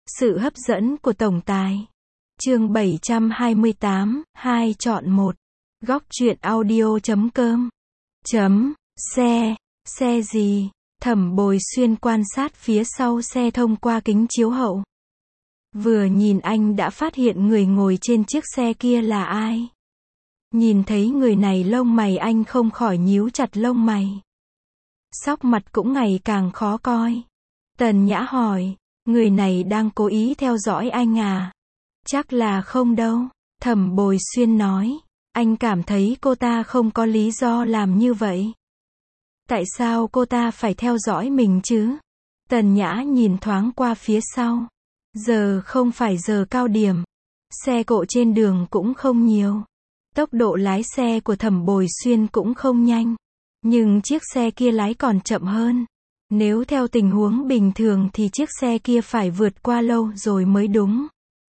Sự hấp dẫn của tổng tài. Chương 728, 2 chọn 1. Góc truyện audio.com. Xe gì? Thẩm Bồi Xuyên quan sát phía sau xe thông qua kính chiếu hậu. Vừa nhìn anh đã phát hiện người ngồi trên chiếc xe kia là ai. Nhìn thấy người này lông mày anh không khỏi nhíu chặt lông mày. Sóc mặt cũng ngày càng khó coi. Tần Nhã hỏi, người này đang cố ý theo dõi anh à? Chắc là không đâu. Thẩm Bồi Xuyên nói, anh cảm thấy cô ta không có lý do làm như vậy. Tại sao cô ta phải theo dõi mình chứ? Tần Nhã nhìn thoáng qua phía sau. Giờ không phải giờ cao điểm. Xe cộ trên đường cũng không nhiều. Tốc độ lái xe của Thẩm Bồi Xuyên cũng không nhanh. Nhưng chiếc xe kia lái còn chậm hơn. Nếu theo tình huống bình thường thì chiếc xe kia phải vượt qua lâu rồi mới đúng.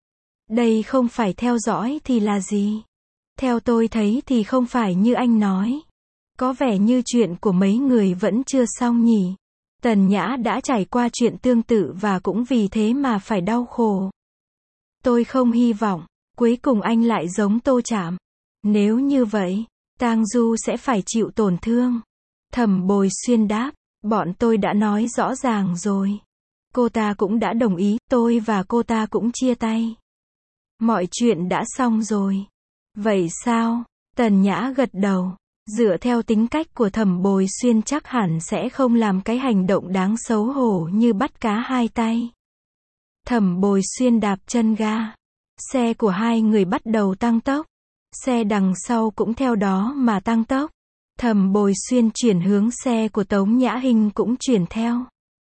Đây không phải theo dõi thì là gì? Theo tôi thấy thì không phải như anh nói. Có vẻ như chuyện của mấy người vẫn chưa xong nhỉ. Tần Nhã đã trải qua chuyện tương tự và cũng vì thế mà phải đau khổ. Tôi không hy vọng, cuối cùng anh lại giống Tô Trạm. Nếu như vậy, Tang Du sẽ phải chịu tổn thương. Thẩm Bồi Xuyên đáp, bọn tôi đã nói rõ ràng rồi. Cô ta cũng đã đồng ý, tôi và cô ta cũng chia tay. Mọi chuyện đã xong rồi. Vậy sao? Tần Nhã gật đầu. Dựa theo tính cách của Thẩm Bồi Xuyên chắc hẳn sẽ không làm cái hành động đáng xấu hổ như bắt cá hai tay. Thẩm Bồi Xuyên đạp chân ga. Xe của hai người bắt đầu tăng tốc. Xe đằng sau cũng theo đó mà tăng tốc. Thẩm Bồi Xuyên chuyển hướng, xe của Tống Nhã Hinh cũng chuyển theo.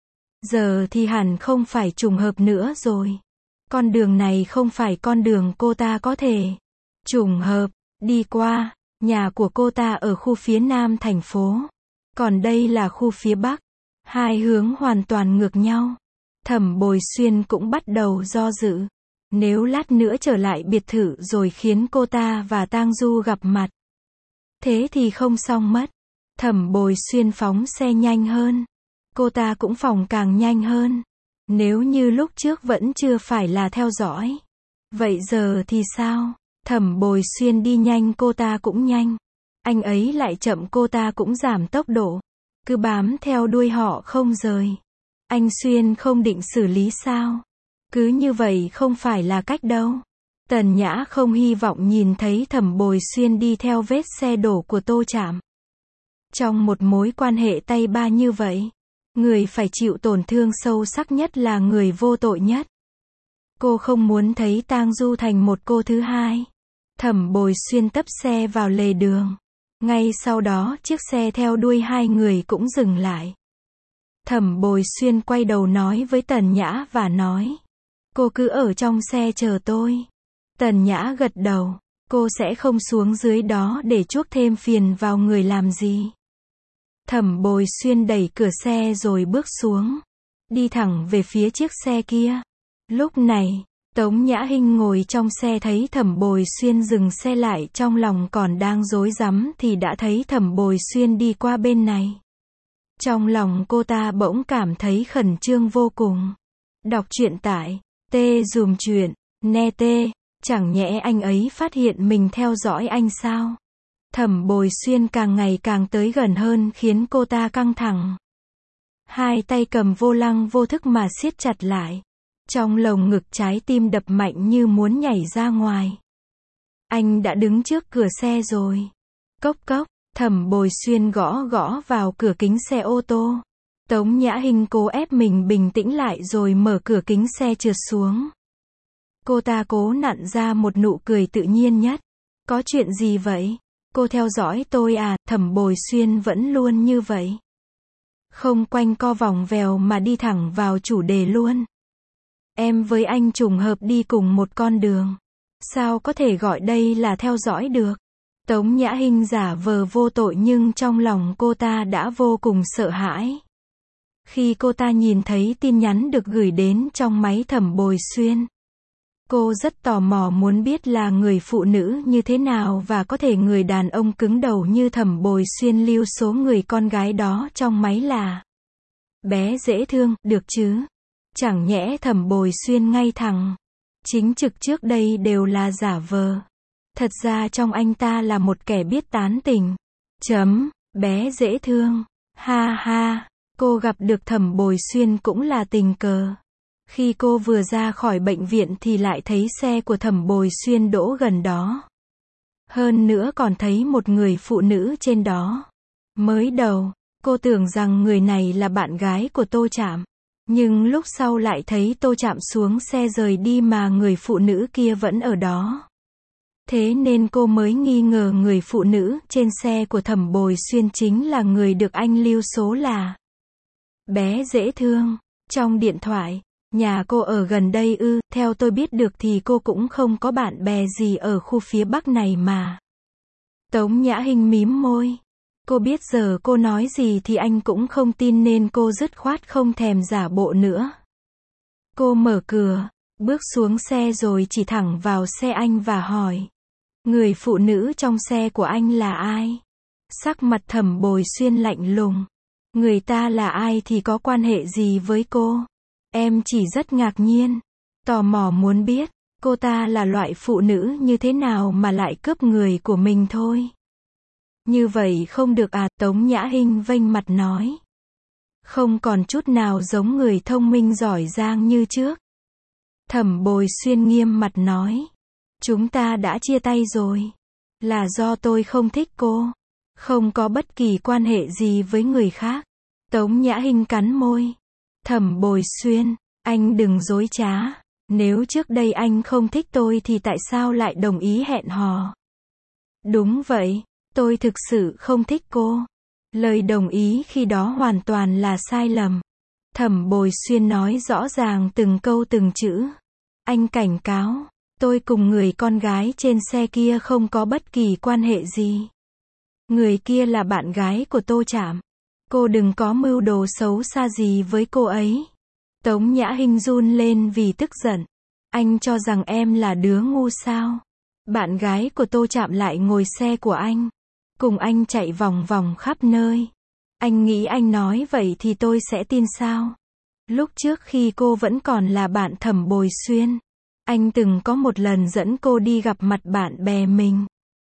Giờ thì hẳn không phải trùng hợp nữa rồi. Con đường này không phải con đường cô ta có thể trùng hợp đi qua. Nhà của cô ta ở khu phía nam thành phố. Còn đây là khu phía bắc. Hai hướng hoàn toàn ngược nhau. Thẩm Bồi Xuyên cũng bắt đầu do dự. Nếu lát nữa trở lại biệt thự rồi khiến cô ta và Tang Du gặp mặt. Thế thì không xong mất. Thẩm Bồi Xuyên phóng xe nhanh hơn. Cô ta cũng phóng càng nhanh hơn. Nếu như lúc trước vẫn chưa phải là theo dõi. Vậy giờ thì sao? Thẩm Bồi Xuyên đi nhanh cô ta cũng nhanh. Anh ấy lại chậm cô ta cũng giảm tốc độ. Cứ bám theo đuôi họ không rời. Anh Xuyên không định xử lý sao? Cứ như vậy không phải là cách đâu. Tần Nhã không hy vọng nhìn thấy Thẩm Bồi Xuyên đi theo vết xe đổ của Tô Trạm. Trong một mối quan hệ tay ba như vậy, người phải chịu tổn thương sâu sắc nhất là người vô tội nhất. Cô không muốn thấy Tang Du thành một cô thứ hai. Thẩm Bồi Xuyên tấp xe vào lề đường. Ngay sau đó chiếc xe theo đuôi hai người cũng dừng lại. Thẩm Bồi Xuyên quay đầu nói với Tần Nhã và nói, cô cứ ở trong xe chờ tôi. Tần Nhã gật đầu, cô sẽ không xuống dưới đó để chuốc thêm phiền vào người làm gì. Thẩm Bồi Xuyên đẩy cửa xe rồi bước xuống, đi thẳng về phía chiếc xe kia. Lúc này, Tống Nhã Hinh ngồi trong xe thấy Thẩm Bồi Xuyên dừng xe lại, trong lòng còn đang rối rắm thì đã thấy Thẩm Bồi Xuyên đi qua bên này. Trong lòng cô ta bỗng cảm thấy khẩn trương vô cùng. Đọc truyện tại T-dùm chuyện, net, chẳng nhẽ anh ấy phát hiện mình theo dõi anh sao? Thẩm Bồi Xuyên càng ngày càng tới gần hơn khiến cô ta căng thẳng. Hai tay cầm vô lăng vô thức mà siết chặt lại. Trong lồng ngực trái tim đập mạnh như muốn nhảy ra ngoài. Anh đã đứng trước cửa xe rồi. Cốc cốc, Thẩm Bồi Xuyên gõ gõ vào cửa kính xe ô tô. Tống Nhã Hinh cố ép mình bình tĩnh lại rồi mở cửa kính xe trượt xuống. Cô ta cố nặn ra một nụ cười tự nhiên nhất. Có chuyện gì vậy? Cô theo dõi tôi à? Thẩm Bồi Xuyên vẫn luôn như vậy. Không quanh co vòng vèo mà đi thẳng vào chủ đề luôn. Em với anh trùng hợp đi cùng một con đường. Sao có thể gọi đây là theo dõi được? Tống Nhã Hinh giả vờ vô tội nhưng trong lòng cô ta đã vô cùng sợ hãi. Khi cô ta nhìn thấy tin nhắn được gửi đến trong máy Thẩm Bồi Xuyên. Cô rất tò mò muốn biết là người phụ nữ như thế nào và có thể người đàn ông cứng đầu như Thẩm Bồi Xuyên lưu số người con gái đó trong máy là bé dễ thương, được chứ? Chẳng nhẽ Thẩm Bồi Xuyên ngay thẳng, chính trực trước đây đều là giả vờ. Thật ra trong anh ta là một kẻ biết tán tình. Bé dễ thương. Ha ha, cô gặp được Thẩm Bồi Xuyên cũng là tình cờ. Khi cô vừa ra khỏi bệnh viện thì lại thấy xe của Thẩm Bồi Xuyên đỗ gần đó. Hơn nữa còn thấy một người phụ nữ trên đó. Mới đầu, cô tưởng rằng người này là bạn gái của Tô Trạm. Nhưng lúc sau lại thấy Tô Trạm xuống xe rời đi mà người phụ nữ kia vẫn ở đó. Thế nên cô mới nghi ngờ người phụ nữ trên xe của Thẩm Bồi Xuyên chính là người được anh lưu số là bé dễ thương. Trong điện thoại, nhà cô ở gần đây ư? Theo tôi biết được thì cô cũng không có bạn bè gì ở khu phía Bắc này mà. Tống Nhã Hinh mím môi. Cô biết giờ cô nói gì thì anh cũng không tin nên cô dứt khoát không thèm giả bộ nữa. Cô mở cửa, bước xuống xe rồi chỉ thẳng vào xe anh và hỏi. Người phụ nữ trong xe của anh là ai? Sắc mặt Thẩm Bồi Xuyên lạnh lùng. Người ta là ai thì có quan hệ gì với cô? Em chỉ rất ngạc nhiên, tò mò muốn biết, cô ta là loại phụ nữ như thế nào mà lại cướp người của mình thôi. Như vậy không được à? Tống Nhã Hinh vênh mặt nói. Không còn chút nào giống người thông minh giỏi giang như trước. Thẩm Bồi Xuyên nghiêm mặt nói. Chúng ta đã chia tay rồi. Là do tôi không thích cô. Không có bất kỳ quan hệ gì với người khác. Tống Nhã Hinh cắn môi. Thẩm Bồi Xuyên, anh đừng dối trá. Nếu trước đây anh không thích tôi thì tại sao lại đồng ý hẹn hò? Đúng vậy, tôi thực sự không thích cô. Lời đồng ý khi đó hoàn toàn là sai lầm. Thẩm Bồi Xuyên nói rõ ràng từng câu từng chữ. Anh cảnh cáo, tôi cùng người con gái trên xe kia không có bất kỳ quan hệ gì. Người kia là bạn gái của Tô Trạm. Cô đừng có mưu đồ xấu xa gì với cô ấy. Tống Nhã Hinh run lên vì tức giận. Anh cho rằng em là đứa ngu sao? Bạn gái của Tô Trạm lại ngồi xe của anh. Cùng anh chạy vòng vòng khắp nơi. Anh nghĩ anh nói vậy thì tôi sẽ tin sao? Lúc trước khi cô vẫn còn là bạn Thẩm Bồi Xuyên, anh từng có một lần dẫn cô đi gặp mặt bạn bè mình.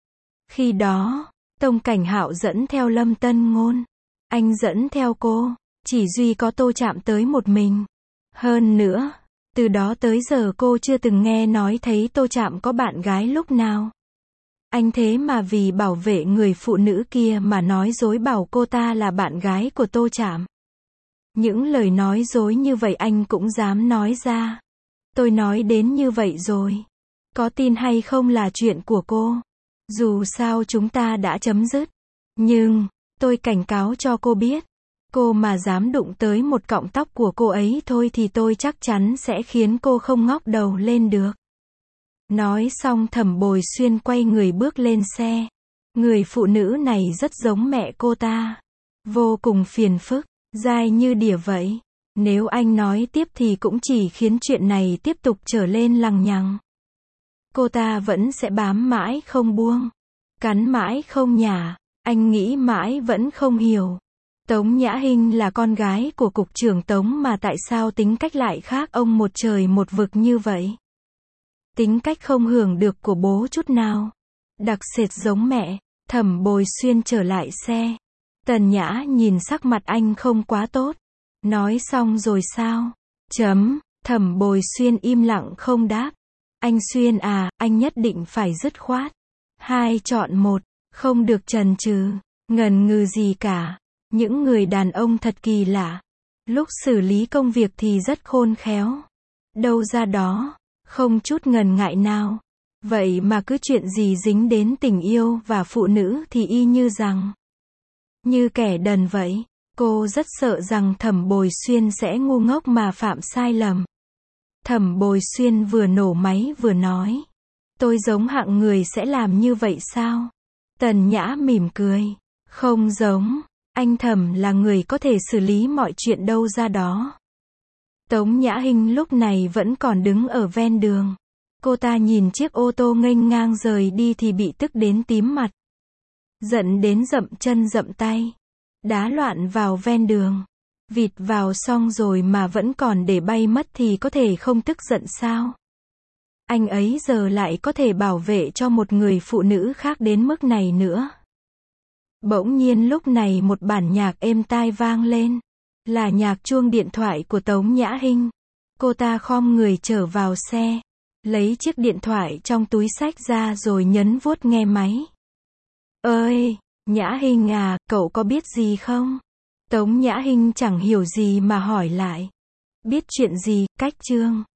Khi đó, Tông Cảnh Hạo dẫn theo Lâm Tân Ngôn. Anh dẫn theo cô, chỉ duy có Tô Trạm tới một mình. Hơn nữa, từ đó tới giờ cô chưa từng nghe nói thấy Tô Trạm có bạn gái lúc nào. Anh thế mà vì bảo vệ người phụ nữ kia mà nói dối bảo cô ta là bạn gái của Tô Trạm. Những lời nói dối như vậy anh cũng dám nói ra. Tôi nói đến như vậy rồi. Có tin hay không là chuyện của cô. Dù sao chúng ta đã chấm dứt. Nhưng, tôi cảnh cáo cho cô biết. Cô mà dám đụng tới một cọng tóc của cô ấy thôi thì tôi chắc chắn sẽ khiến cô không ngóc đầu lên được. Nói xong Thẩm Bồi Xuyên quay người bước lên xe. Người phụ nữ này rất giống mẹ cô ta. Vô cùng phiền phức, dai như đỉa vậy. Nếu anh nói tiếp thì cũng chỉ khiến chuyện này tiếp tục trở lên lằng nhằng. Cô ta vẫn sẽ bám mãi không buông. Cắn mãi không nhả. Anh nghĩ mãi vẫn không hiểu. Tống Nhã Hinh là con gái của cục trưởng Tống mà tại sao tính cách lại khác ông một trời một vực như vậy? Tính cách không hưởng được của bố chút nào. Đặc sệt giống mẹ. Thẩm Bồi Xuyên trở lại xe. Tần Nhã nhìn sắc mặt anh không quá tốt. Nói xong rồi sao? Thẩm Bồi Xuyên im lặng không đáp. Anh Xuyên à, anh nhất định phải dứt khoát. 2 chọn 1, không được chần chừ, ngần ngừ gì cả. Những người đàn ông thật kỳ lạ. Lúc xử lý công việc thì rất khôn khéo. Đâu ra đó, không chút ngần ngại nào. Vậy mà cứ chuyện gì dính đến tình yêu và phụ nữ thì y như rằng như kẻ đần vậy. Cô rất sợ rằng Thẩm Bồi Xuyên sẽ ngu ngốc mà phạm sai lầm. Thẩm Bồi Xuyên vừa nổ máy vừa nói. Tôi giống hạng người sẽ làm như vậy sao? Tần Nhã mỉm cười. Không giống. Anh Thẩm là người có thể xử lý mọi chuyện đâu ra đó. Tống Nhã Hinh lúc này vẫn còn đứng ở ven đường. Cô ta nhìn chiếc ô tô nghênh ngang rời đi thì bị tức đến tím mặt. Giận đến dậm chân dậm tay. Đá loạn vào ven đường. Vịt vào xong rồi mà vẫn còn để bay mất thì có thể không tức giận sao? Anh ấy giờ lại có thể bảo vệ cho một người phụ nữ khác đến mức này nữa. Bỗng nhiên lúc này một bản nhạc êm tai vang lên. Là nhạc chuông điện thoại của Tống Nhã Hinh. Cô ta khom người trở vào xe. Lấy chiếc điện thoại trong túi xách ra rồi nhấn vuốt nghe máy. Ơi, Nhã Hinh à, cậu có biết gì không? Tống Nhã Hinh chẳng hiểu gì mà hỏi lại. Biết chuyện gì, Cách Trương?